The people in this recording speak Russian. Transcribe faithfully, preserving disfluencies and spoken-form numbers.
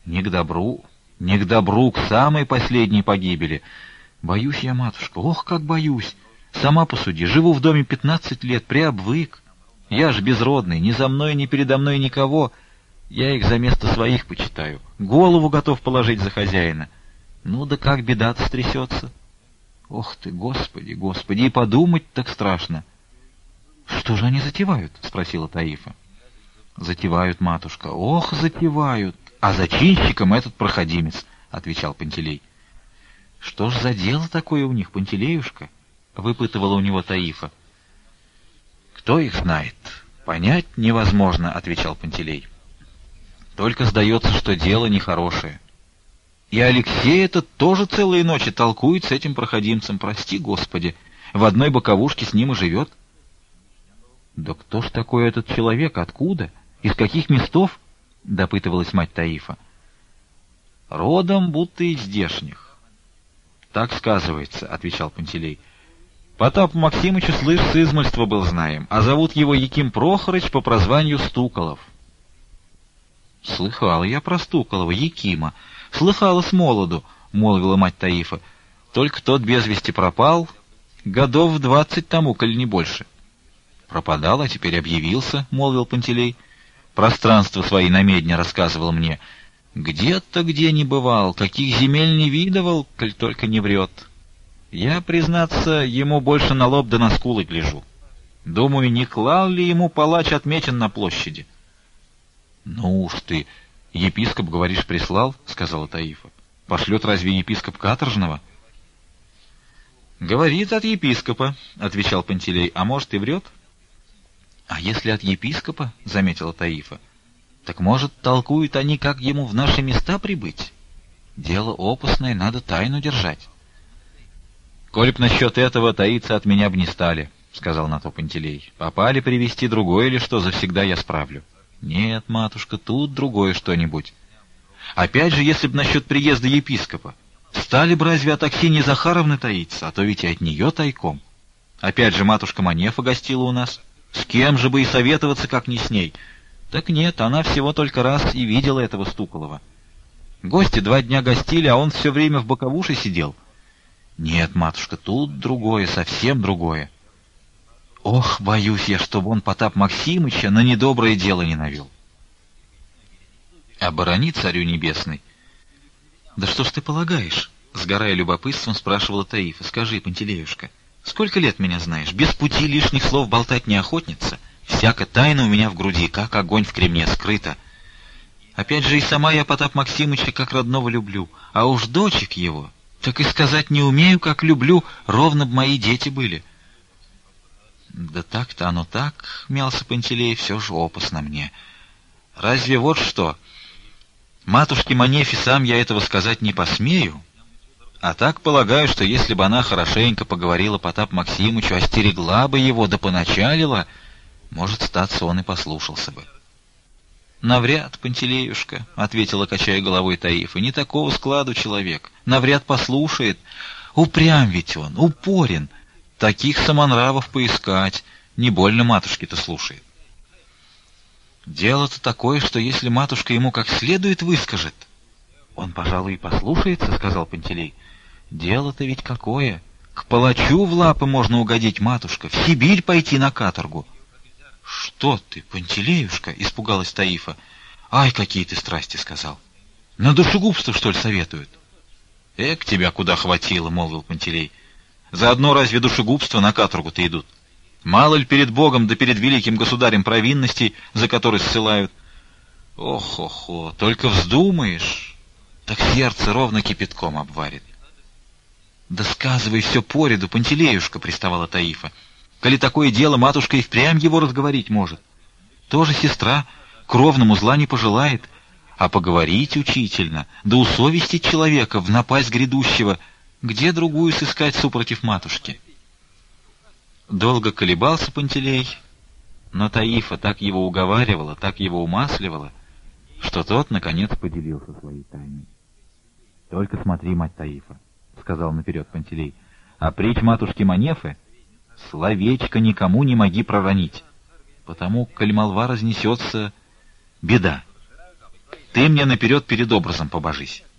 Не к добру, не к добру, к самой последней погибели. Боюсь я, матушка, ох, как боюсь. Сама посуди, живу в доме пятнадцать лет, приобвык. Я ж безродный, ни за мной, ни передо мной никого. Я их за место своих почитаю, голову готов положить за хозяина. Ну да как беда-то стрясется? Ох ты, Господи, Господи, и подумать так страшно. — Что же они затевают? — спросила Таифа. — Затевают, матушка, ох, затевают. А зачинщиком этот проходимец, — отвечал Пантелей. — Что ж за дело такое у них, Пантелеюшка? — выпытывала у него Таифа. — Кто их знает? Понять невозможно, — отвечал Пантелей. — Только сдается, что дело нехорошее. И Алексей этот тоже целые ночи толкует с этим проходимцем, прости, Господи, в одной боковушке с ним и живет. — Да кто ж такой этот человек, откуда, из каких местов? — допытывалась мать Таифа. — Родом будто из здешних. — Так сказывается, — отвечал Пантелей. — Потапу Максимычу, слышь, с измольства был знаем, а зовут его Яким Прохорыч по прозванию Стуколов. — Слыхала я про Стуколова, Якима, слыхала с молоду, — молвила мать Таифа. — Только тот без вести пропал, годов в двадцать тому, коль не больше. — Пропадал, а теперь объявился, — молвил Пантелей. Пространство свои на медне рассказывал мне. Где-то где не бывал, каких земель не видывал, коль только не врет. Я, признаться, ему больше на лоб да на скулы гляжу. Думаю, не клал ли ему палач отметен на площади? — Ну уж ты, епископ, говоришь, прислал, — сказала Таифа. — Пошлет разве епископ каторжного? — Говорит, от епископа, — отвечал Пантелей, — а может и врет? — А если от епископа, — заметила Таифа, — так, может, толкуют они, как ему в наши места прибыть? Дело опасное, надо тайну держать. — Коль б насчет этого таиться от меня б не стали, — сказал на то Пантелей. — Попали привести другое или что, завсегда я справлю. — Нет, матушка, тут другое что-нибудь. Опять же, если б насчет приезда епископа, стали бы разве от Аксиньи Захаровны таиться, а то ведь и от нее тайком. Опять же, матушка Манефа гостила у нас. С кем же бы и советоваться, как не с ней? Так нет, она всего только раз и видела этого Стуколова. Гости два дня гостили, а он все время в боковуше сидел. Нет, матушка, тут другое, совсем другое. Ох, боюсь я, чтобы он Потап Максимыча на недоброе дело не навел. Оборони, царю небесный. Да что ж ты полагаешь? Сгорая любопытством, спрашивала Таифа. Скажи, Пантелеюшка, сколько лет меня знаешь? Без пути лишних слов болтать не охотница. Всяко тайна у меня в груди, как огонь в кремне, скрыта. Опять же, и сама я Потап Максимыча как родного люблю, а уж дочек его, так и сказать не умею, как люблю, ровно б мои дети были. Да так-то оно так, мялся Пантелей, все же опасно мне. Разве вот что? Матушке Манефе сам я этого сказать не посмею, а так полагаю, что если бы она хорошенько поговорила Потап Максимычу, остерегла бы его, да поначалила, может, статься он и послушался бы. — Навряд, Пантелеюшка, — ответила, качая головой Таифа, — не такого складу человек, навряд послушает. Упрям ведь он, упорен, таких самонравов поискать, не больно матушке-то слушает. Дело-то такое, что если матушка ему как следует выскажет, он, пожалуй, и послушается, — сказал Пантелей. Дело-то ведь какое! К палачу в лапы можно угодить, матушка, в Сибирь пойти на каторгу. — Что ты, Пантелеюшка? — испугалась Таифа. — Ай, какие ты страсти сказал! На душегубство, что ли, советуют? — Эк, тебя куда хватило, — молвил Пантелей. — Заодно разве душегубство на каторгу-то идут? Мало ли перед Богом да перед великим государем провинностей, за которые ссылают. Ох-охо, только вздумаешь, так сердце ровно кипятком обварит. — Да сказывай все пореду, Пантелеюшка, — приставала Таифа. — Коли такое дело, матушка и впрямь его разговорить может. Тоже сестра, кровному зла не пожелает, а поговорить учительно, да усовестить человека в напасть грядущего, где другую сыскать супротив матушки? Долго колебался Пантелей, но Таифа так его уговаривала, так его умасливала, что тот, наконец, поделился своей тайной. — Только смотри, мать Таифа, — сказал наперед Пантелей, — а притч матушки Манефы словечко никому не моги проронить, потому, коль молва разнесется, беда. Ты мне наперед перед образом побожись.